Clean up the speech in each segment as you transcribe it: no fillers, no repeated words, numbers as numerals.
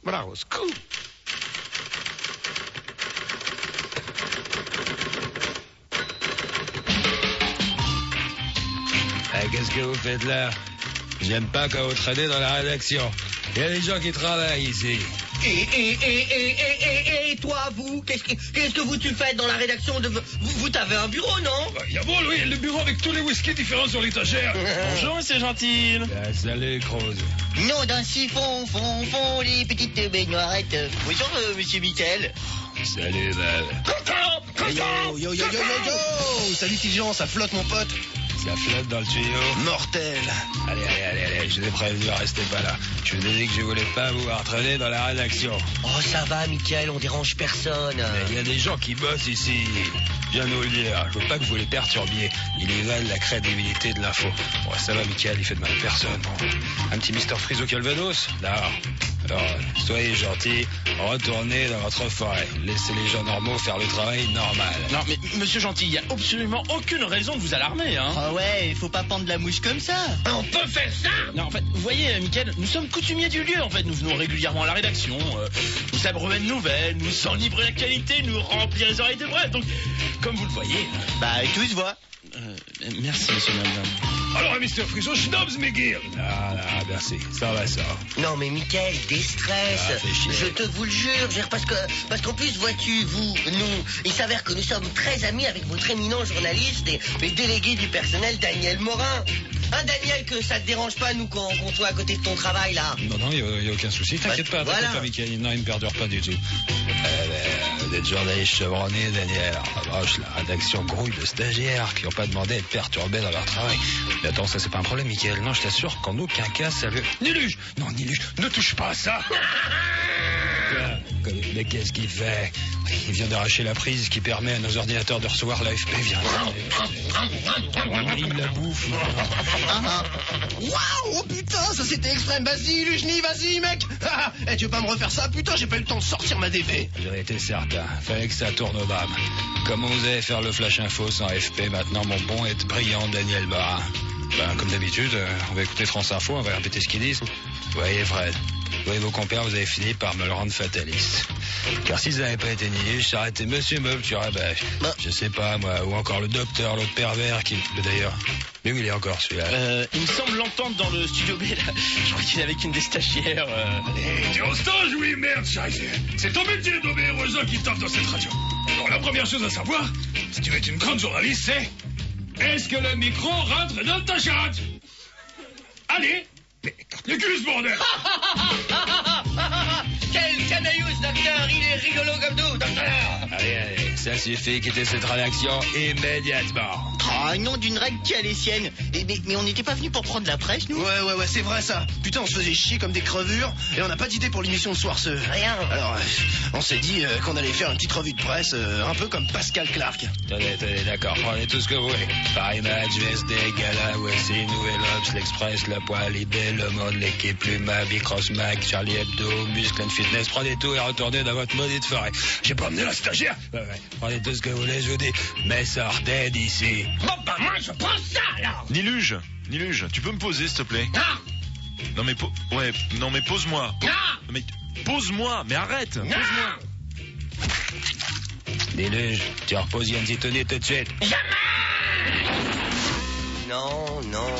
Bravo, scoop. Qu'est-ce que vous faites là? J'aime pas quand vous traînez dans la rédaction. Il y a des gens qui travaillent ici. Et toi, vous, qu'est-ce que vous tu fais dans la rédaction de... Vous t'avez un bureau, non? Jawohl, oui, le bureau avec tous les whiskies différents sur l'étagère. Bonjour, monsieur Gentil. Salut, Croze. Non, d'un siphon, font les petites baignoirettes. Bonjour, monsieur Michael. Salut, Val. Yo. Salut, Sylvain, ça flotte, mon pote. Ça flotte dans le tuyau. Mortel. Allez, je vous ai prévenu, restez pas là. Je vous ai dit que je voulais pas vous voir traîner dans la rédaction. Oh, ça va, Michael, on dérange personne. Mais il y a des gens qui bossent ici. Je viens de vous le dire, je veux pas que vous les perturbiez. Ils y valent la crédibilité de l'info. Bon, ça va, Michael, il fait de mal à personne. Bon. Un petit Mister Freeze au Calvados? Là. Alors, soyez gentils, retournez dans votre forêt. Laissez les gens normaux faire le travail normal. Non, mais monsieur Gentil, il n'y a absolument aucune raison de vous alarmer, hein. Ah ouais, faut pas pendre la mouche comme ça. On peut faire ça? Non, en fait, vous voyez, Michael, nous sommes coutumiers du lieu, en fait. Nous venons régulièrement à la rédaction, nous abreuvons de nouvelles, nous enlivrons la qualité, nous remplissons les oreilles de bref. Donc, comme vous le voyez... Bah, tout se voit. Merci, monsieur Madame. Alors, Mr. Freeze, schnapps, McGill. Ah, merci, ça va, ça. Non mais Michael, déstresse. Fais chier. Je te vous le jure, parce qu'en plus vois-tu, nous, il s'avère que nous sommes très amis avec votre éminent journaliste et délégué du personnel Daniel Morin. Hein Daniel, que ça te dérange pas nous qu'on soit à côté de ton travail là? Non, il y a aucun souci. T'inquiète pas, Michael. Non, il me perdure pas du tout. Vous êtes journaliste chevronné, Daniel. En revanche, la rédaction grouille de stagiaires qui n'ont pas demandé à être perturbés dans leur travail. Mais attends, ça c'est pas un problème, Michael. Non, je t'assure qu'en aucun cas ça veut... Niluge, ne touche pas à ça. Mais qu'est-ce qu'il fait? Il vient d'arracher la prise qui permet à nos ordinateurs de recevoir l'AFP. Il la bouffe. Waouh, oh putain, ça c'était extrême. Vas-y, Lujni, vas-y, mec. Tu veux pas me refaire ça? Putain, j'ai pas eu le temps de sortir ma DP. J'en étais certain. Fallait que ça tourne au drame. Comment vous allez faire le flash info sans AFP maintenant, mon bon et brillant Daniel Morin? Comme d'habitude, on va écouter France Info, on va répéter ce qu'ils disent. Vous voyez, Fred, vous voyez vos compères, vous avez fini par me le rendre fataliste. Car s'ils n'avaient pas été niés, ça aurait été Monsieur Meuble sur la bâche. Je sais pas, moi, ou encore le docteur, l'autre pervers qui... D'ailleurs, mais où il est encore, celui-là? Il me semble l'entendre dans le studio B, là. Je crois qu'il est avec une des stagiaires. T'es en stage, oui, merde, Scheiße. C'est ton métier d'obéir aux gens qui taffent dans cette radio. Alors, la première chose à savoir, si tu veux être une grande journaliste, c'est... Est-ce que le micro rentre dans ta chatte? Allez, mais le cul, ce bordel. Quel canaillou ce docteur, il est rigolo comme nous, docteur. Allez, ça suffit, quittez cette rédaction immédiatement. Ah, nom d'une règle qui a les siennes. Mais on n'était pas venu pour prendre la presse, nous? Ouais, c'est vrai ça. Putain, on se faisait chier comme des crevures et on n'a pas d'idée pour l'émission de soir ce. Rien. Alors, on s'est dit qu'on allait faire une petite revue de presse, un peu comme Pascal Clark. Attendez, d'accord, prenez tout ce que vous voulez. Paris Match, VSD, Gala, USC, Nouvelle Obs, l'Express, Le Point, Libé, Le Monde, L'équipe, Pluma, Bicross Mag, Charlie Hebdo, Muscle and Fitness. Prenez tout et retournez dans votre maudite forêt. J'ai pas amené la stagiaire. Ouais. Prenez tout ce que vous voulez, je vous dis. Mais sortez d'ici. Bon, bah, moi, je prends ça, alors. Niluge, tu peux me poser, s'il te plaît? Non. Non, mais pose-moi. Non. Mais pose-moi, mais arrête. Non. Pose-moi. Niluge, tu reposes Yann Zitouni tout de suite. Non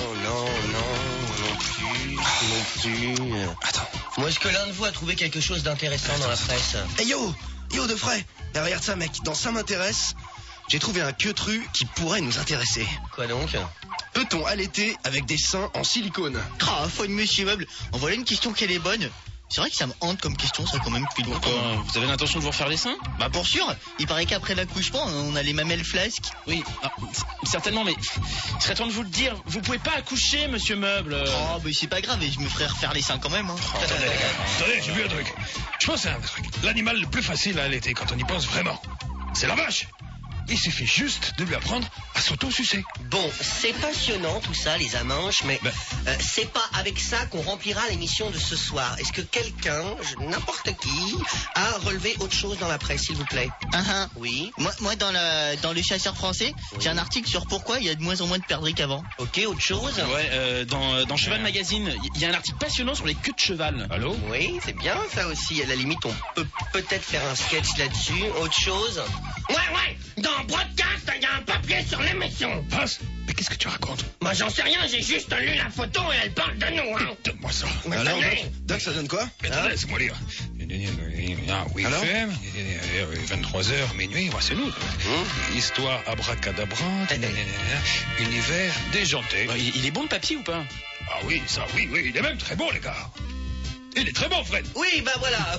plus. Attends. Moi, est-ce que l'un de vous a trouvé quelque chose d'intéressant dans la presse? Hey yo de frais. Regarde ça, mec, dans Ça m'intéresse, j'ai trouvé un queutru qui pourrait nous intéresser. Quoi donc? Peut-on allaiter avec des seins en silicone? Ah, faut de monsieur Meuble. En voilà une question qu'elle est bonne. C'est vrai que ça me hante comme question, ça, quand même, depuis longtemps. Vous avez l'intention de vous refaire les seins? Bah, pour sûr. Il paraît qu'après l'accouchement, on a les mamelles flasques. Oui, certainement, mais il serait temps de vous le dire. Vous pouvez pas accoucher, monsieur Meuble. Oh, mais c'est pas grave, je me ferai refaire les seins quand même. Hein. Attendez, j'ai vu un truc. Je pense à un truc. L'animal le plus facile à allaiter quand on y pense vraiment, c'est la vache. il suffit juste de lui apprendre à s'auto-sucer. Bon, c'est passionnant tout ça, les amanches, mais c'est pas avec ça qu'on remplira l'émission de ce soir. Est-ce que quelqu'un, n'importe qui, a relevé autre chose dans la presse, s'il vous plaît? Oui. Moi dans le Chasseur français, j'ai un article sur pourquoi il y a de moins en moins de perdrix qu'avant. Ok, autre chose? Ouais, dans Cheval Magazine, il y a un article passionnant sur les queues de cheval. Allô? Oui, c'est bien ça aussi. À la limite, on peut peut-être faire un sketch là-dessus. Autre chose? Ouais, dans Broadcast, il y a un papier sur l'émission. Passe. Mais qu'est-ce que tu racontes? Moi, j'en sais rien, j'ai juste lu la photo et elle parle de nous, hein. Donne-moi ça. Alors, Doc, ça donne quoi? Attends, laisse-moi lire. Oui, Alors FM, 23h, minuit, c'est nous. Histoire abracadabra, univers déjanté. Il est bon le papier ou pas? Ah oui, ça, oui, il est même très bon, les gars. Il est très bon, Fred. Oui, voilà.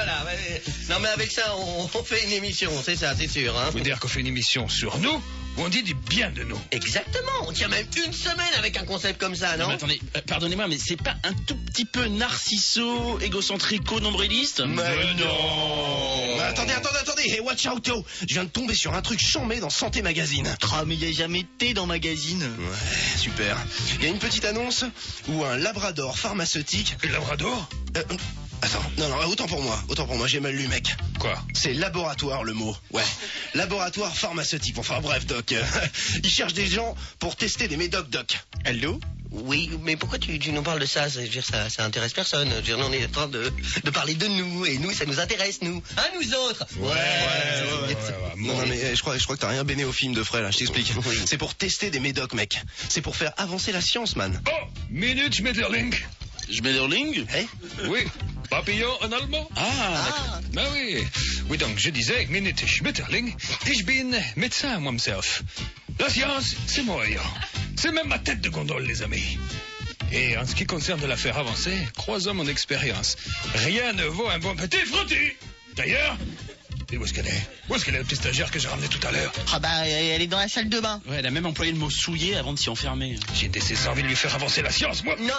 Non, mais avec ça, on fait une émission, c'est ça, c'est sûr, hein. Vous dire qu'on fait une émission sur nous, où on dit du bien de nous. Exactement, on tient même une semaine avec un concept comme ça, non? Mais attendez, pardonnez-moi, mais c'est pas un tout petit peu narcisso, égocentrico, nombriliste? Mais non. Attendez, hey, watch out, yo. Je viens de tomber sur un truc chambé dans Santé Magazine. Ah, mais il y a jamais de thé dans magazine. Ouais, super. Il y a une petite annonce où un labrador pharmaceutique... Le Labrador? Attends, non, autant pour moi, j'ai mal lu, mec. Quoi? C'est laboratoire, le mot. Ouais, laboratoire pharmaceutique. Enfin bref, Doc. Ils cherchent des gens pour tester des médocs, Doc. Allô? Oui, mais pourquoi tu nous parles de ça? Je veux dire, ça intéresse personne. Je veux dire, on est en train de parler de nous, et nous, ça nous intéresse, nous. Hein, nous autres? Ouais. Non, mais je crois que t'as rien béné au film de Frey, là, je t'explique. Oui. C'est pour tester des médocs, mec. C'est pour faire avancer la science, man. Oh, Minute Schmetterling. Schmetterling? Oui, papillon en allemand. Ah, Ben oui. Oui, donc je disais, Minute Schmetterling, ich bin médecin, moi, myself. La science, c'est moi, c'est même ma tête de gondole, les amis. Et en ce qui concerne de la faire avancer, croisons mon expérience. Rien ne vaut un bon petit frottis. D'ailleurs, et où est-ce qu'elle est? Où est-ce qu'elle est, la petite stagiaire que j'ai ramenée tout à l'heure? Ah bah, elle est dans la salle de bain. ouais, elle a même employé le mot souillé avant de s'y enfermer. J'ai nécessairement envie de lui faire avancer la science, moi. Non.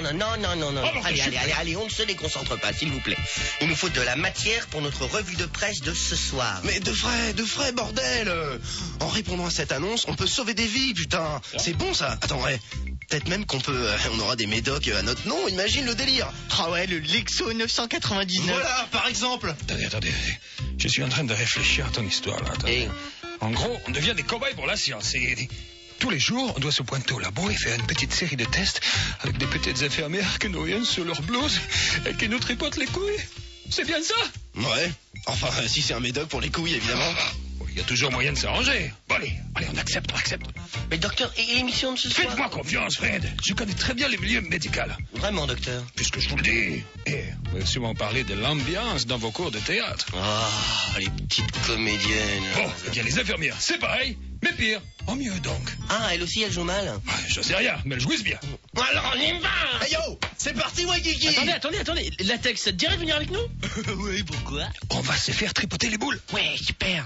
Oh, Allez, on ne se déconcentre pas, s'il vous plaît. Il nous faut de la matière pour notre revue de presse de ce soir. Mais de frais, bordel. En répondant à cette annonce, on peut sauver des vies, putain. C'est bon, ça. Attends, ouais. Peut-être même on aura des médocs à notre nom, imagine le délire. Ah ouais, le Lexo 999. Voilà, par exemple. Attendez. Je suis en train de réfléchir à ton histoire, là. Attends. Et En gros, on devient des cobayes pour la science. Et tous les jours, on doit se pointer au labo et faire une petite série de tests avec des petites infirmières qui n'ont rien sur leur blouse et qui nous tripotent les couilles. C'est bien ça? Ouais. Enfin, si c'est un médoc pour les couilles, évidemment. Il y a toujours moyen de s'arranger. Bon, allez, on accepte. Mais docteur, et l'émission de ce soir? Faites-moi confiance, Fred. Je connais très bien les milieux médicaux. Vraiment, docteur? Puisque je vous le dis. Et vous avez souvent parlé de l'ambiance dans vos cours de théâtre. Ah, les petites comédiennes. Bon, eh bien les infirmières, c'est pareil, mais pire, en mieux donc. Ah, elle aussi, elle joue mal? Ouais, je sais rien, mais elles jouissent bien. Alors on y va! Hey yo, c'est parti, Waikiki. Attendez, Latex, ça te dirait de venir avec nous? Oui, pourquoi? On va se faire tripoter les boules. Ouais, super.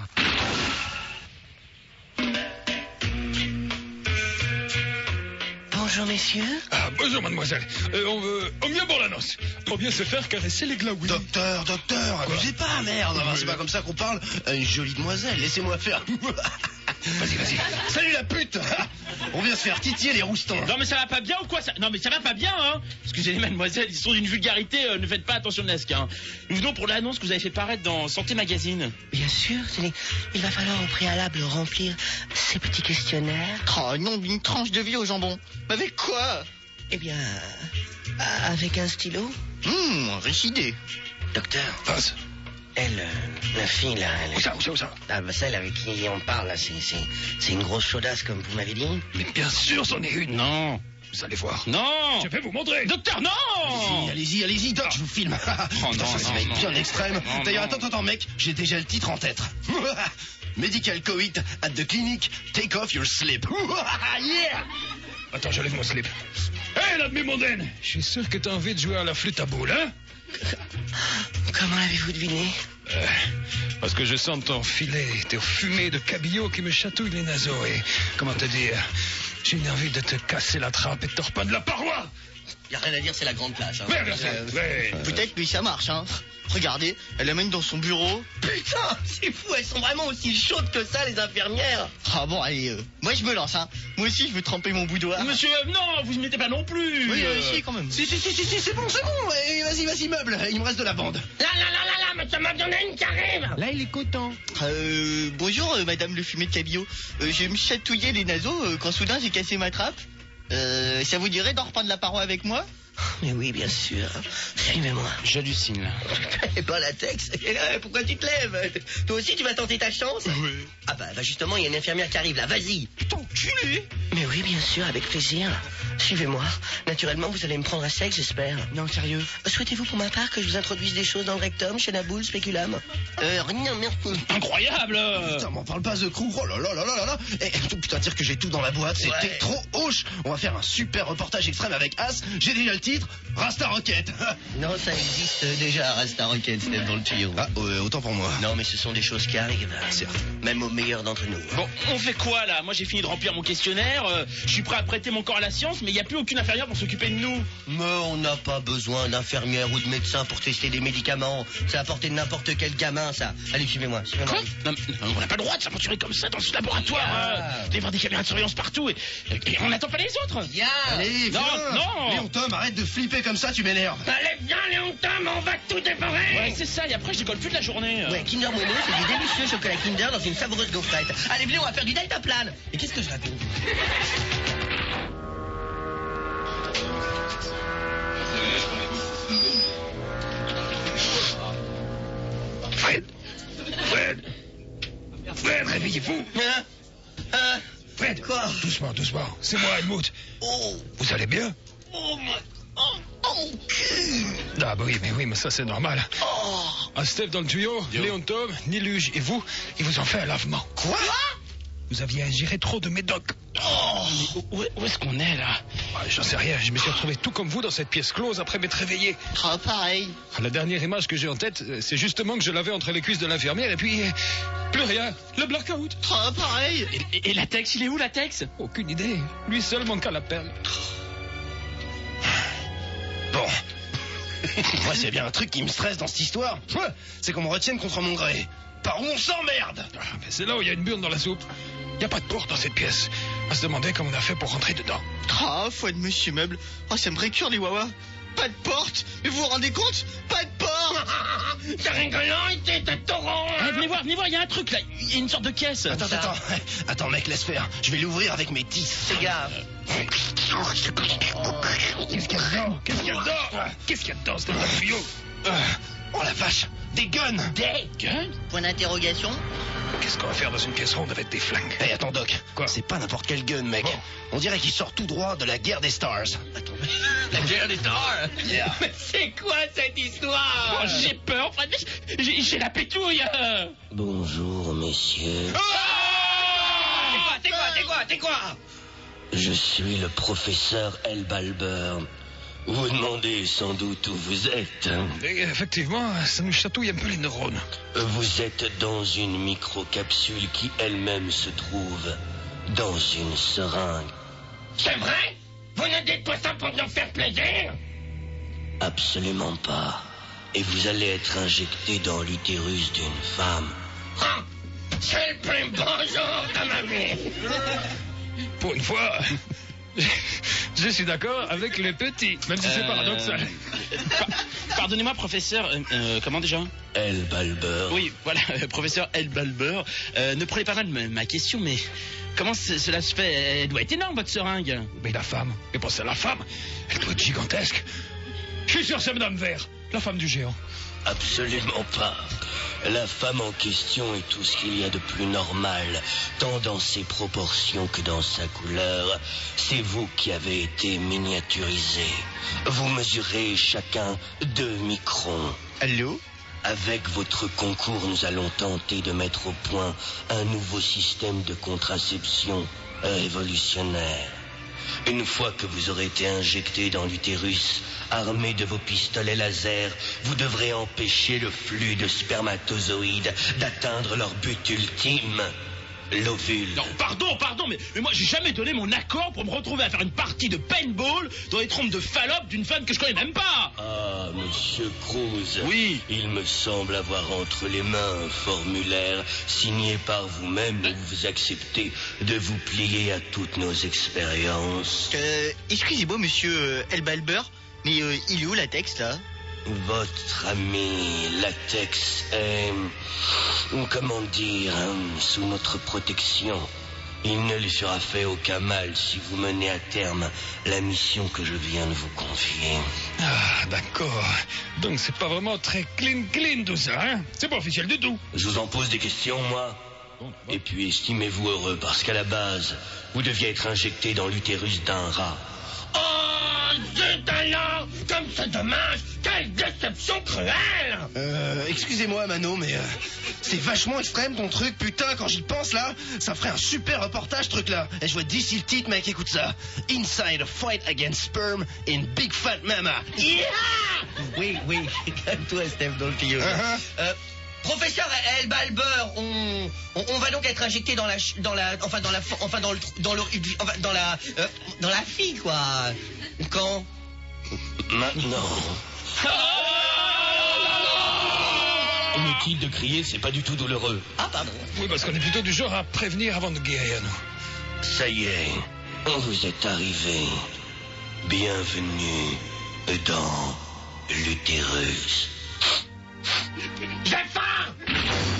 Bonjour, messieurs. Ah, bonjour, mademoiselle. On vient pour la noce. On vient se faire caresser les glaouis. Docteur, abusez pas, merde. Enfin, c'est pas comme ça qu'on parle à une jolie demoiselle. Laissez-moi faire. Vas-y. Salut la pute. On vient se faire titiller les roustons. Non mais ça va pas bien ou quoi ça? Non mais ça va pas bien, hein. Excusez-les mademoiselle, ils sont d'une vulgarité, ne faites pas attention de ce hein. Nous venons pour l'annonce que vous avez fait paraître dans Santé Magazine. Bien sûr, il va falloir au préalable remplir ces petits questionnaires. Oh non, une tranche de vie au jambon. Mais avec quoi? Eh bien, avec un stylo. Riche idée. Docteur, Passe. elle, la fille là, Où ça? celle avec qui on parle là, c'est une grosse chaudasse comme vous m'avez dit. Mais bien sûr, c'en est une. Non. Vous allez voir. Non. Je vais vous montrer. Docteur, non. Allez-y, Doc, je vous filme. Putain, ça va être bien extrême. Non, D'ailleurs, non. attends, mec, j'ai déjà le titre en tête. Medical coit at the clinic, take off your slip. Yeah. Attends, j'enlève mon slip. Hé, la demi-mondaine, je suis sûr que t'as envie de jouer à la flûte à boules, hein? Comment l'avez-vous deviné? Parce que je sens ton filet, tes fumées de cabillaud qui me chatouillent les naseaux et, comment te dire, j'ai une envie de te casser la trappe et de te repeindre la paroi. Y a rien à dire, c'est la grande plage. Hein. Ouais, bien sûr. Ouais. Peut-être, mais ça marche, hein. Regardez, elle l'amène dans son bureau. Putain, c'est fou, elles sont vraiment aussi chaudes que ça, les infirmières. Ah bon, allez, moi je me lance, hein. Moi aussi, je veux tremper mon boudoir. Monsieur, non, vous y mettez pas non plus. Oui, si, quand même. Si, c'est bon. Et vas-y, meuble. Il me reste de la bande. Là, monsieur Meuble, il y en a une qui arrive. Là, il est content. Bonjour, madame le fumet de cabillaud. Je me chatouillais les naseaux quand soudain j'ai cassé ma trappe. Ça vous dirait d'en reprendre la paroi avec moi? Mais oui, bien sûr. Suivez-moi. J'hallucine, là. Et pas latex. Pourquoi tu te lèves? Toi aussi, tu vas tenter ta chance? Oui. Ah bah justement, il y a une infirmière qui arrive là. Vas-y. T'enculé! Mais oui, bien sûr, avec plaisir. Suivez-moi. Naturellement, vous allez me prendre à sec, j'espère. Non, sérieux. Souhaitez-vous pour ma part que je vous introduise des choses dans le rectum, chez la boule, spéculum? Rien, merci. Incroyable. Putain, m'en parle pas, The Crew. Oh là là. Et putain, dire que j'ai tout dans la boîte, c'était Ouais. trop hoche. On va faire un super reportage extrême avec As. J'ai déjà le titre, Rasta Rocket. Non, ça existe déjà, Rasta Rocket, Steph, dans le tuyau. Ah, autant pour moi. Non, mais ce sont des choses qui arrivent. Certes. Même aux meilleurs d'entre nous. Bon, on fait quoi là? Moi j'ai fini de remplir mon questionnaire, je suis prêt à prêter mon corps à la science, mais il n'y a plus aucune infirmière pour s'occuper de nous. Mais on n'a pas besoin d'infirmière ou de médecin pour tester des médicaments. C'est à portée de n'importe quel gamin, ça. Allez, suivez-moi. Quoi? Non, mais on n'a pas le droit de s'aventurer comme ça dans ce laboratoire. Il doit y avoir des caméras de surveillance partout et on n'attend pas les autres. Allez, Non, viens. non. Léon Tom, arrête de flipper comme ça, tu m'énerves. Allez, viens, Léon Tom, on va tout dévorer. Ouais, c'est ça, et après je décolle plus de la journée. Ouais, Kinder Bueno, c'est du délicieux chocolat Kinder dans une savoureuse gaufrette. Allez, venez, on va faire du deltaplane. Et qu'est-ce que je raconte? Fred, réveillez-vous. Fred, Quoi? doucement. C'est moi, Helmut. Oh, Vous allez bien? oh, mon cul. Ah bah oui, mais ça c'est normal. Oh. Un Steph dans le tuyau, Léon Tom, Niluge et vous, ils vous ont fait un lavement. Quoi? Vous aviez ingéré trop de médoc. Où est-ce qu'on est là? Ah, j'en sais rien, je me suis retrouvé tout comme vous dans cette pièce close après m'être réveillé. Ah, pareil. La dernière image que j'ai en tête, c'est justement que je l'avais entre les cuisses de l'infirmière et puis... plus rien, le blackout. Ah, pareil. Et Latex, il est où Latex? Aucune idée, lui seul manque à l'appel. Bon. Moi, c'est bien un truc qui me stresse dans cette histoire. Ouais, c'est qu'on me retienne contre mon gré. Par où on s'emmerde? Ah, mais c'est là où il y a une burne dans la soupe. Il n'y a pas de porte dans cette pièce. On se demandait comment on a fait pour rentrer dedans. Ah, foi de monsieur Meuble. Ah, ça me récure les wawas. Pas de porte. Mais vous vous rendez compte? Pas de porte. C'est rigolant, c'est un torrent. Ah, venez voir, il y a un truc là, il y a une sorte de caisse. Attends, mec, laisse faire. Je vais l'ouvrir avec mes 10. Fais gaffe. Qu'est-ce qu'il y a dedans? Qu'est-ce qu'il y a dedans, c'est dans le tuyau? Oh la vache, des guns. Des Gueule. Point d'interrogation. Qu'est-ce qu'on va faire dans une pièce ronde avec des flingues? Hé, attends, Doc. Quoi? C'est pas n'importe quel gun, mec. Bon. On dirait qu'il sort tout droit de la guerre des stars. La guerre des stars. Yeah. Mais c'est quoi cette histoire? Oh, j'ai peur, Fred, j'ai la pétouille. Bonjour, messieurs. T'es quoi? Je suis le professeur Elbalber. Vous demandez sans doute où vous êtes. Et effectivement, ça nous chatouille un peu les neurones. Vous êtes dans une microcapsule qui elle-même se trouve dans une seringue. C'est vrai? Vous ne dites pas ça pour nous faire plaisir? Absolument pas. Et vous allez être injecté dans l'utérus d'une femme. Ah, c'est le plus beau jour de ma vie. Pour une fois, je suis d'accord avec les petits, même si c'est paradoxal. Pardonnez-moi, professeur, comment déjà? Elbalber. Oui, voilà, professeur Elbalber. Ne prenez pas mal ma question, mais comment cela se fait? Elle doit être énorme, votre seringue. Mais la femme, mais pensez à la femme, elle doit être gigantesque. Je suis sûr, c'est Madame Vert, la femme du géant. Absolument pas. La femme en question est tout ce qu'il y a de plus normal, tant dans ses proportions que dans sa couleur. C'est vous qui avez été miniaturisé. Vous mesurez chacun 2 microns. Allô? Avec votre concours, nous allons tenter de mettre au point un nouveau système de contraception révolutionnaire. Une fois que vous aurez été injecté dans l'utérus, armé de vos pistolets laser, vous devrez empêcher le flux de spermatozoïdes d'atteindre leur but ultime, l'ovule. Non, pardon, mais moi j'ai jamais donné mon accord pour me retrouver à faire une partie de paintball dans les trompes de Fallope d'une femme que je connais même pas. Ah, monsieur Cruz. Oui. Il me semble avoir entre les mains un formulaire signé par vous-même où vous acceptez de vous plier à toutes nos expériences. Excusez-moi, monsieur Elbalber, mais il est où Latex, là? Votre ami Latex est, comment dire, sous notre protection. Il ne lui sera fait aucun mal si vous menez à terme la mission que je viens de vous confier. Ah, d'accord. Donc c'est pas vraiment très clean tout ça, hein? C'est pas officiel du tout. Je vous en pose des questions, moi. Et puis estimez-vous heureux parce qu'à la base, vous deviez être injecté dans l'utérus d'un rat. Oh, zut alors! Comme c'est dommage! Quelle déception cruelle! Excusez-moi, Mano, mais c'est vachement extrême ton truc, putain, quand j'y pense là, ça ferait un super reportage, ce truc-là. Et je vois d'ici le titre, mec, écoute ça. Inside a fight against sperm in Big Fat Mama. Yeah! Oui, calme-toi, Steph, dans le tuyau. Professeur Elbalber, on va donc être injecté dans la fille, quoi. Quand? Maintenant. Inutile de crier, c'est pas du tout douloureux. Ah, pardon. Oui, parce qu'on est plutôt du genre à prévenir avant de guérir, nous. Ça y est, vous êtes arrivé. Bienvenue dans l'utérus. J'ai faim!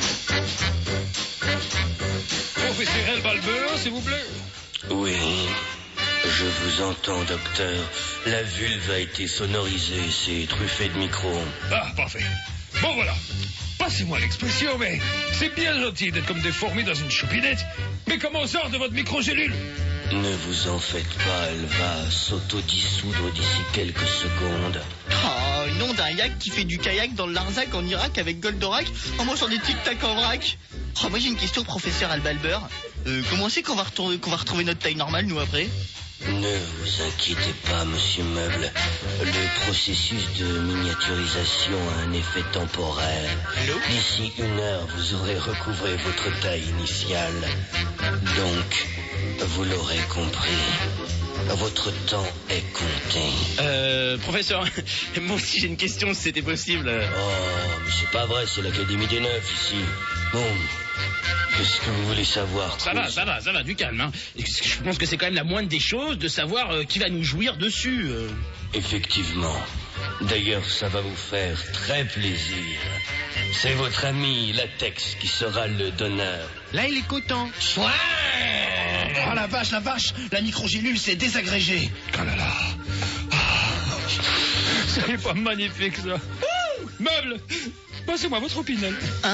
Professeur Elbalber, s'il vous plaît. Oui, je vous entends, docteur. La vulve a été sonorisée, c'est truffé de micros. Ah, parfait. Bon, voilà. Passez-moi l'expression, mais c'est bien gentil d'être comme des fourmis dans une choupinette. Mais comment on sort de votre microgélule? Ne vous en faites pas, elle va s'autodissoudre d'ici quelques secondes. Oh, nom d'un yak qui fait du kayak dans le Larzac en Irak avec Goldorak en mangeant des tic-tac en vrac. Oh, moi j'ai une question, professeur Elbalber. Comment c'est qu'on va retrouver notre taille normale, nous, après? Ne vous inquiétez pas, monsieur Meuble. Le processus de miniaturisation a un effet temporaire. D'ici 1 heure, vous aurez recouvré votre taille initiale. Donc, vous l'aurez compris, votre temps est compté. Professeur, moi aussi j'ai une question si c'était possible. Oh, mais c'est pas vrai, c'est l'Académie des Neufs ici. Bon, qu'est-ce que vous voulez savoir? Ça va, du calme, hein. Je pense que c'est quand même la moindre des choses de savoir qui va nous jouir dessus. Effectivement. D'ailleurs, ça va vous faire très plaisir. C'est votre ami Latex qui sera le donneur. Là, il est content. Ouais! Oh la vache, la microgélule s'est désagrégée. Oh là là. C'est pas magnifique, ça. Meuble, passez-moi votre opinel.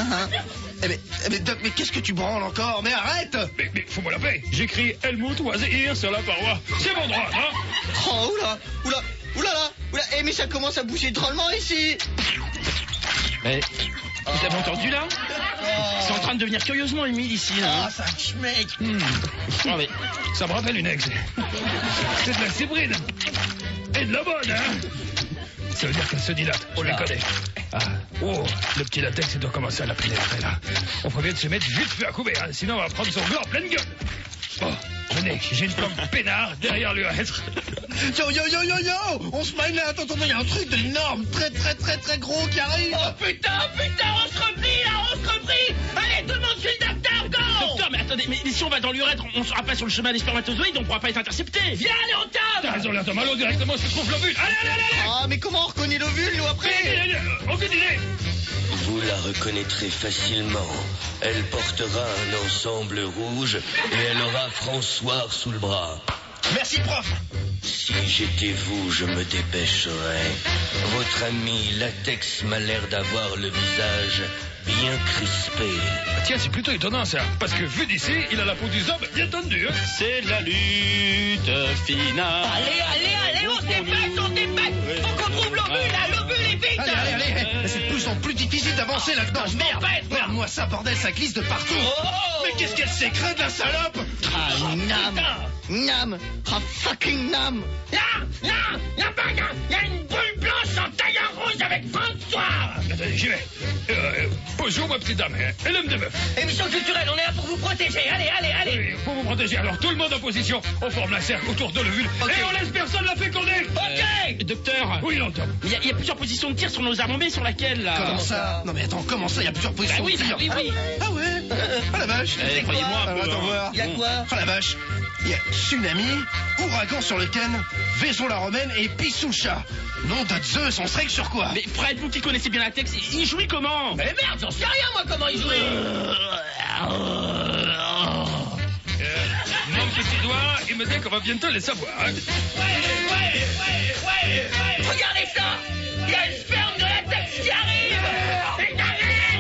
Mais qu'est-ce que tu branles encore? Mais arrête! Mais faut-moi la paix. J'écris Helmut Wazir sur la paroi. C'est mon droit, hein? Oh, oula, mais ça commence à bouger drôlement ici. Mais, vous avez entendu, là? C'est en train de devenir curieusement humide ici, là. Ah, ça schmeckt! Oh, mais... Ça me rappelle une ex. C'est de la cybrine. Et de la bonne, hein? Ça veut dire qu'elle se dilate. Je les connais. Ah. Oh, le petit latex, il doit commencer à la pénétrer, là. On ferait bien de se mettre vite fait à couvert, hein, sinon on va prendre son gland en pleine gueule. Oh, j'ai une pomme peinard derrière l'urètre. Yo, on se maille là, attends, il y a un truc de énorme, très gros qui arrive. Oh putain, on se replie! Allez, tout le monde suit le docteur, go! Docteur, mais attendez, mais si on va dans l'urètre, on sera pas sur le chemin des spermatozoïdes, on pourra pas être intercepté. Viens, allez, on T'as tape! raison, l'air de malo, directement se trouve l'ovule. Allez! Ah, mais comment on reconnaît l'ovule, nous, après? Aucune idée. Vous la reconnaîtrez facilement. Elle portera un ensemble rouge et elle aura François sous le bras. Merci, prof. Si j'étais vous, je me dépêcherais. Votre ami Latex m'a l'air d'avoir le visage bien crispé. Tiens, c'est plutôt étonnant, ça. Parce que vu d'ici, il a la peau du zob bien tendue. Hein. C'est la lutte finale. Allez, on se dépêche! Faut qu'on trouve l'ovule, là, l'ovule est vite! Allez, c'est de plus en plus difficile d'avancer là-dedans. Merde! Regarde-moi ça, bordel, ça glisse de partout. Mais qu'est-ce qu'elle s'écrase, la salope? Nam, fucking Nam. Là-bas, il y a une boule blanche en tailleur rouge avec François! attendez, j'y vais. Bonjour, ma petite dame, et l'homme de meuf. Émission culturelle, on est là pour vous protéger. Allez, allez, allez. Oui, pour vous protéger, alors tout le monde en position, on forme la cercle autour de l'ovule, et on laisse personne la féconder. Ok. Docteur, Oui, l'entend. il y a plusieurs positions de tir sur nos armes B sur laquelle là. Comment ça? Non mais attends, comment ça? Il y a plusieurs positions oui, de tir. oui. Ah ouais? Ah la vache. Croyez-moi un peu. Attends hein. voir. Y a quoi? Ah la vache. Il y a tsunami, ouragan sur le Ken, Vaison la Romaine et Pissoucha. Nom de Zeus, on serait que sur quoi? Mais Fred, vous qui connaissez bien la texte, il jouit comment? Mais merde, j'en sais rien, moi, comment il jouait. Mon petit doigt, il me dit qu'on va bientôt les savoir. Hein. Regardez ça. Il y a une sperme de latex qui arrive. Il arrive.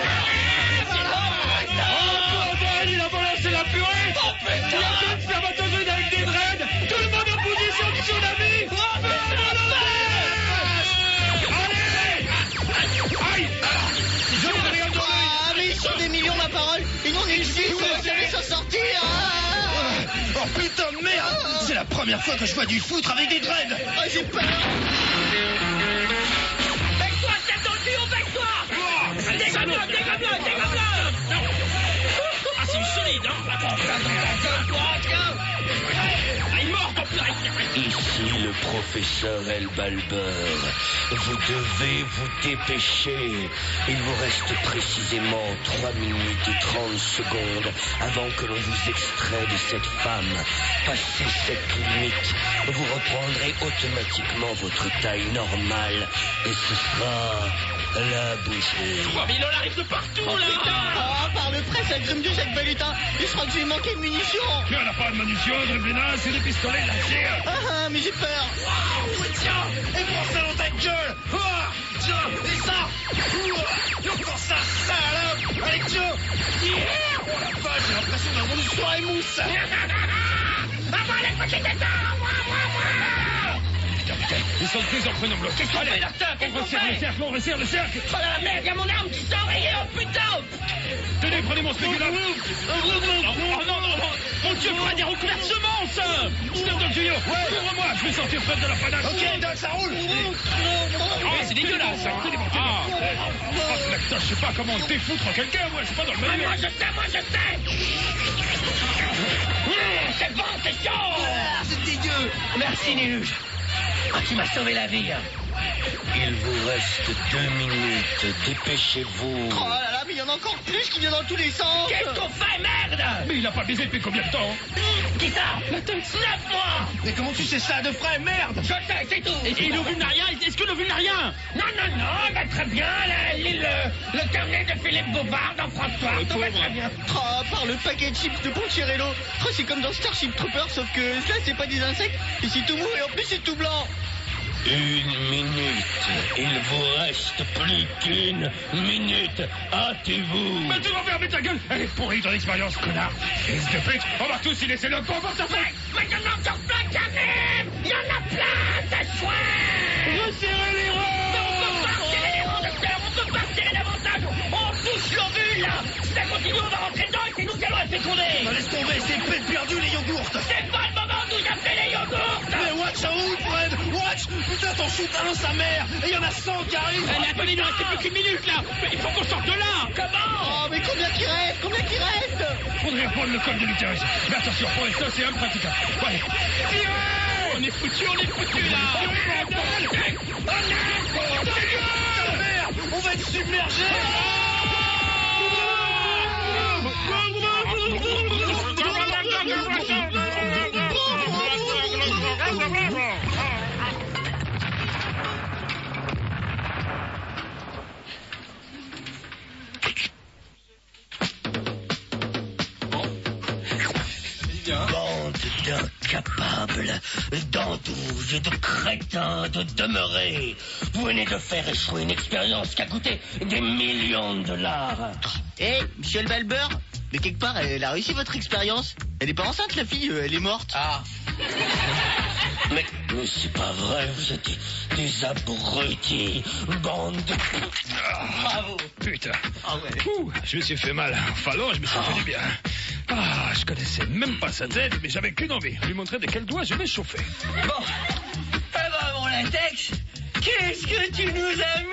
Oh, il a balancé la purée. Oh Il y a putain. deux spermatozoïdes avec des dreads. Tout le monde en position de tsunami. Allez. Aïe. Je n'ai rien donné. Ah, mais ils sont des millions, ma parole. Et nous, on existe, on va jamais s'en sortir. Oh putain de merde! C'est la première fois que je vois du foutre avec des dreads! Ah, j'ai peur. Bec-toi, tête dans le tuyau, bec-toi. Dégomme-le, dégomme-le, dégomme-le. Ah, c'est une solide, hein. Attends, Ah, il est mort, Ici le professeur Elbalber. Vous devez vous dépêcher. Il vous reste précisément 3 minutes et 30 secondes avant que l'on vous extrait de cette femme. Passez cette limite, vous reprendrez automatiquement votre taille normale et ce sera la boucherie. Oh, mais il en arrive de partout, là. Ah, par le presse, la grume de Jacques Balutin. Je crois que je vais manquer de munitions. Mais on n'a pas de munitions, de blindage, c'est des pistolets laser. Ah, mais j'ai peur. Tiens! Et prends ça dans ta gueule! Ah! Tiens! Descends! Et encore ça! Salope! Allez, Joe! Oh la vache, j'ai l'impression d'avoir une soirée mousse! Putain, ils sont tous en prenant bloc. Qu'est-ce qu'on Allez, fait, Lartin? Qu'est-ce on qu'on resserre le fait? cercle, on resserre le cercle. Oh la merde, y'a mon arme qui sort et oh putain. Tenez, prenez mon spéculum. Oh non, mon Dieu, pas des recouversements, ça. Stop dans le tuyau. Ouvre-moi, je vais sortir Fred de la panache. Ok, Doc, ça roule! Oh, c'est dégueulasse, hein. Tenez, bon, tenez. Oh, putain, je sais pas comment défoutre quelqu'un, moi, je suis pas dans le même. Moi je sais. C'est bon, c'est chaud. C'est dégueu. Merci, Néluge. Ah, tu m'as sauvé la vie. Il vous reste 2 minutes, dépêchez-vous. Oh là là, mais il y en a encore plus qui viennent dans tous les sens. Qu'est-ce qu'on fait, merde? Mais il a pas baisé depuis combien de temps? Qui ça? 9 mois. Mais comment tu sais ça de frais? Merde! Je sais, c'est tout. Et l'ovule n'a rien? Est-ce que l'ovule n'a rien? Non, bah, très bien, le carnet de Philippe Bobard dans François. Tout va très bien. Oh, par le paquet de chips de Poncherello. Oh, c'est comme dans Starship Troopers, sauf que là, c'est pas des insectes, et c'est tout mou, et en plus, c'est tout blanc. 1 minute. Il vous reste plus qu'1 minute. Hâtez-vous. Mais tu vas fermer ta gueule. Elle est pourrie ton expérience, connard. Fils de pute, on va tous y laisser le con pour se faire. Mais il y en a encore plein qui arrivent. Il y en a plein, c'est chouette. Resserrez les rangs. On peut pas tirer les rangs, docteur, on peut pas tirer davantage. On touche l'ovule, là. Si ça continue, on va rentrer dedans et c'est nous qui allons être fécondés. Bah, laisse tomber, c'est peine perdue, les yogourts! C'est pas le moment d'où j'appelle les yogourts. Mais watch out, Fred! Watch! Putain, t'en shoot un, sa mère! Et il y en a 100 qui arrivent! Mais attendez, il ne reste plus qu'une minute, là. Mais il faut qu'on sorte de là. Comment? Oh, mais combien qui reste? Faudrait reprendre le col de l'utérus. Mais attention, pour l'instant, c'est impraticable. Ouais. On est foutu, là. Putain, merde! On va être submergés! Bande d'incapables, d'andouilles, de crétins, de demeurés. Vous venez de faire échouer une expérience qui a coûté des millions de dollars. Eh, monsieur Elbalber, mais quelque part, elle a réussi votre expérience. Elle est pas enceinte, la fille, elle est morte. Ah. Mais c'est pas vrai, vous êtes des abrutis, bande de... Bravo. Putain. Ah ouais. Ouh, je me suis fait mal. Enfin, non, je me suis fait du bien. Ah, je connaissais même pas sa tête, mais j'avais qu'une envie. Lui montrer de quel doigt je vais chauffer. Bon. Eh ben, mon latex, qu'est-ce que tu nous as mis?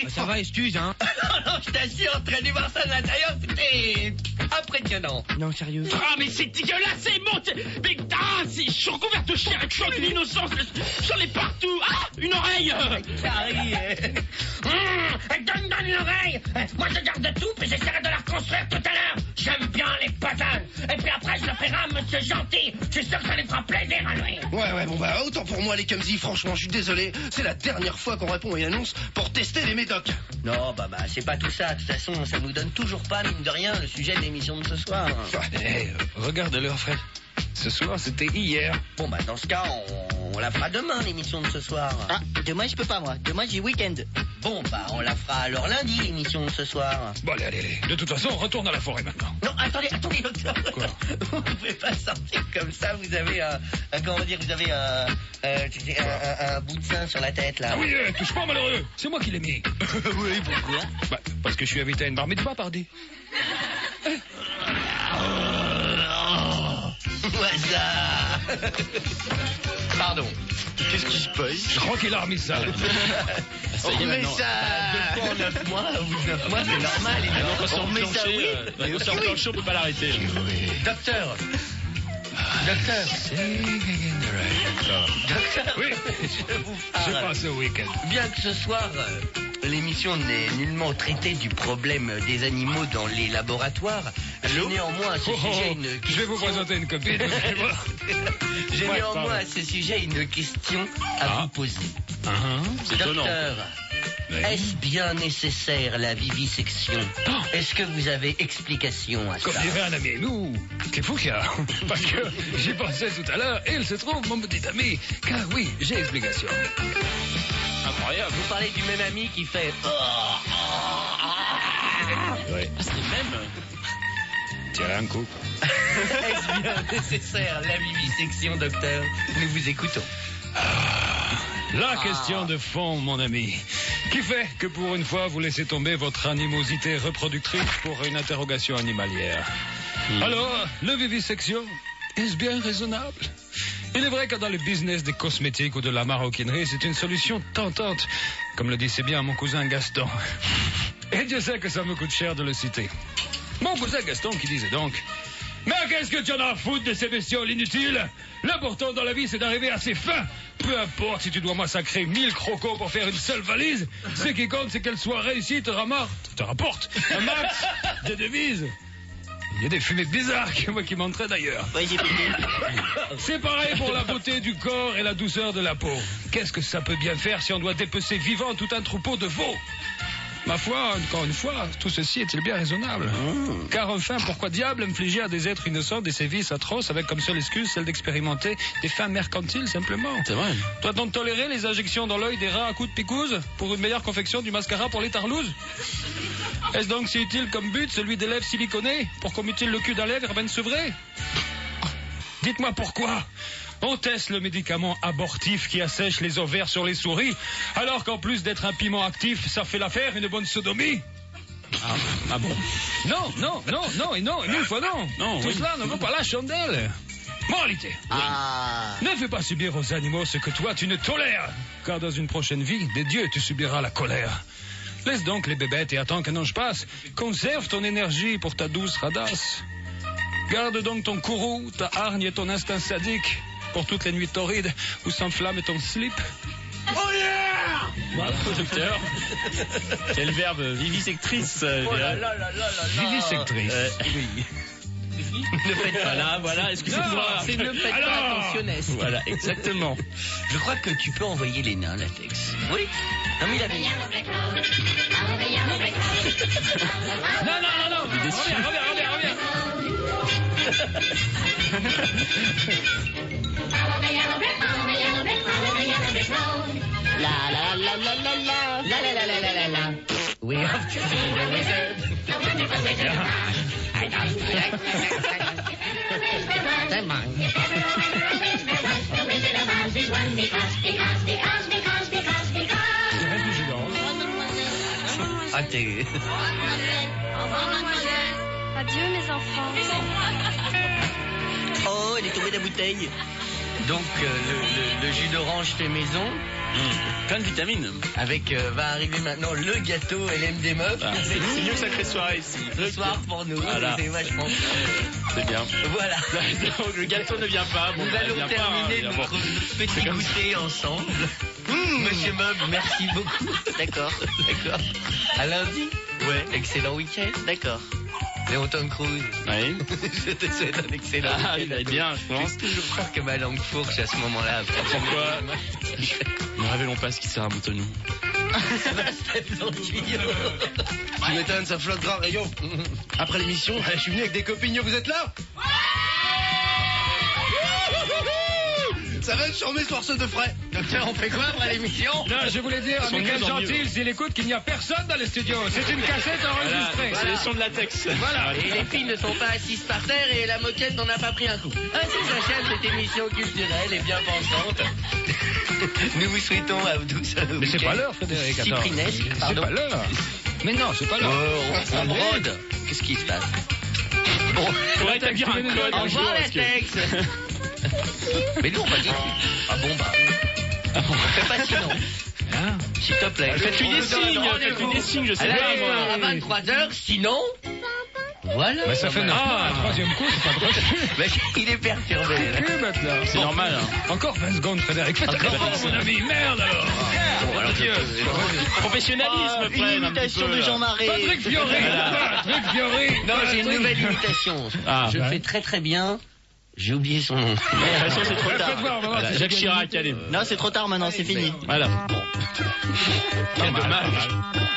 ça va, excuse, hein. Non, je t'assure, traîner voir ça de l'intérieur, c'était impressionnant. Non, sérieux. Ah, mais c'est dégueulasse, c'est bon. Mais je suis recouvert de chair et de sang, d'une innocence. J'en ai partout. Ah, une oreille. Carrie. Donne une oreille. Moi, je garde tout, puis j'essaierai de la reconstruire tout à l'heure. J'aime bien les patates. Et puis après, je le ferai à monsieur gentil. Je suis sûr que ça lui fera plaisir à lui. Ouais, bon bah, autant pour moi, les Cumsy, franchement, je suis désolé. C'est la dernière fois qu'on répond à une annonce pour tester les médocs. Non, bah, c'est pas tout ça. De toute façon, ça nous donne toujours pas, mine de rien, le sujet de l'émission de ce soir. Regarde l'heure, Fred. Ce soir, c'était hier. Bon, bah, dans ce cas, on la fera demain, l'émission de ce soir. Ah, demain je peux pas moi. Demain j'ai week-end. Bon, bah, on la fera alors lundi, l'émission de ce soir. Bon, allez. De toute façon, on retourne à la forêt maintenant. Non, attendez, docteur. Quoi? Vous pouvez pas sortir comme ça, vous avez comment dire, vous avez un bout de sein sur la tête, là. Ah oui, touche pas, malheureux. C'est moi qui l'ai mis. Oui, pourquoi? Bah, parce que je suis invité à une bar mitzvah, pardi. Pardon. Qu'est-ce qui se passe? Je crois qu'il a remis ça. Ça y est, maintenant. Deux fois en 9 mois, au bout de 9 mois, c'est normal. On met ça, oui. On s'est enclenché, on peut pas l'arrêter. Docteur. Oui, Je vous je parle. passe au week-end. Bien que ce soir, l'émission n'ait nullement traité du problème des animaux dans les laboratoires, j'ai néanmoins à ce sujet une question... Je vais vous présenter une copine. Voilà. J'ai Ouais, néanmoins pardon. à ce sujet une question à vous poser. C'est étonnant. Docteur, Oui. est-ce bien nécessaire la vivisection? Est-ce que vous avez explication à Comme ça? dirait un ami, nous, c'est fou qu'il y a. Parce que j'y pensais tout à l'heure et il se trouve, mon petit ami, car oui, j'ai explication. Incroyable. Vous parlez du même ami qui fait... Oui. Ah, c'est le même. Tirez un coup. Est-ce bien nécessaire la vivisection, docteur? Nous vous écoutons. La question de fond, mon ami, qui fait que pour une fois, vous laissez tomber votre animosité reproductrice pour une interrogation animalière. Alors, le vivisection, est-ce bien raisonnable? Il est vrai que dans le business des cosmétiques ou de la maroquinerie, c'est une solution tentante, comme le dit si bien mon cousin Gaston. Et Dieu sait que ça me coûte cher de le citer. Mon cousin Gaston qui disait donc... Mais qu'est-ce que tu en as à foutre de ces bestioles inutiles? L'important dans la vie, c'est d'arriver à ses fins. Peu importe si tu dois massacrer 1000 crocos pour faire une seule valise. Ce qui compte, c'est qu'elle soit réussie, te rapporte un max de devises. Il y a des fumées bizarres qui montraient d'ailleurs. Ouais, j'ai pété. C'est pareil pour la beauté du corps et la douceur de la peau. Qu'est-ce que ça peut bien faire si on doit dépecer vivant tout un troupeau de veaux? Ma foi, encore une fois, tout ceci est-il bien raisonnable? Car enfin, pourquoi diable infliger à des êtres innocents des sévices atroces avec comme seule excuse celle d'expérimenter des fins mercantiles simplement? C'est vrai. Doit-on tolérer les injections dans l'œil des rats à coups de picouse pour une meilleure confection du mascara pour les tarlouses? Est-ce donc si utile comme but celui des lèvres siliconées pour qu'on mutile le cul d'un lèvre ben sevré? Dites-moi pourquoi on teste le médicament abortif qui assèche les ovaires sur les souris, alors qu'en plus d'être un piment actif, ça fait l'affaire une bonne sodomie? Ah bon? Non, et mille fois non. Non, Tout oui. cela ne vaut pas la chandelle. Moralité. Ne fais pas subir aux animaux ce que toi tu ne tolères, car dans une prochaine vie, des dieux tu subiras la colère. Laisse donc les bébêtes et attends qu'un ange passe. Conserve ton énergie pour ta douce radasse. Garde donc ton courroux, ta hargne et ton instinct sadique pour toutes les nuits torrides où s'enflamme ton slip. Bravo, docteur. Quel verbe vivisectrice. Oh là là là là là là. Vivisectrice. Oui. Ne faites pas là. Voilà, excusez-moi. C'est ne faites pas attentionnesse. Voilà, exactement. Je crois que tu peux envoyer les nains, latex. Oui. Non, mais il avait... Non. Reviens. La la la la la la. La la la la la la la. We have to see the wizard. Ah, t'es... Adieu mes enfants. Oh, elle est tombée de la bouteille. Donc, le jus d'orange fait maison. Plein de vitamines. Avec, va arriver maintenant le gâteau LM des meufs. Ah, c'est mieux que Sacrée Soirée ici. Ce soir pour nous. Voilà. C'est vachement. C'est bien. Voilà. Donc, le gâteau ne vient pas. Bon, Nous allons vient terminer pas, hein, notre petit goûter ensemble. Monsieur Mob, merci beaucoup. D'accord. D'accord. À lundi. Ouais. Excellent week-end. D'accord. Léon Tom Cruise. Oui. Je te souhaite un excellent Ah, week-end. il va être bien, je pense. J'ai toujours peur que ma langue fourche à ce moment-là. Pourquoi Ne révélons pas ce qui sert à Montagnon. Ça va se mettre dans le tuyau. Tu m'étonnes, ça flotte grave. Et yo, après l'émission, je suis venu avec des copines. Yo, vous êtes là? Ça va être charmé ce morceau de frais. Docteur, on fait quoi après l'émission? Non, je voulais dire à Son Michael mieux en mieux. Gentil, s'il écoute, qu'il n'y a personne dans le studio. C'est une cassette enregistrée. C'est les sons de latex. Voilà, et les filles ne sont pas assises par terre et la moquette n'en a pas pris un coup. Ainsi s'achève cette émission culturelle et bien pensante. Nous vous souhaitons à vous tous un Mais c'est week-end pas l'heure, Frédéric. Attends. cyprinesque, C'est pardon. pas l'heure. Mais non, c'est pas Oh, l'heure. on brode. Qu'est-ce qui se passe? Bon, Faudrait établir un code. au un jour, revoir parce que- latex. Mais nous on va dire. Ah bon bah. On fait pas sinon. Hein? S'il te plaît. Faites-lui des signes, Rendez-vous je sais à pas, moi. à 23h, sinon. Voilà. Bah, ça fait un troisième coup, c'est pas drôle. Mais il est perturbé. là. Que maintenant. C'est normal. Hein. Encore 20 secondes, Frédéric. Faites Encore attention, mon ami. Merde alors. Bon, alors, Dieu. Professionnalisme, Une prenne un imitation petit peu, de là. Jean Marais. Patrick Fiori. Patrick Fiori. Non, j'ai une nouvelle imitation. Ah, Je le ouais. fais très très bien. J'ai oublié son nom. De toute façon, c'est trop Faites tard. voir, on va voir Voilà, si Jacques j'ai Chirac, allez. Non, c'est trop tard maintenant, c'est fini. Voilà. Quel dommage.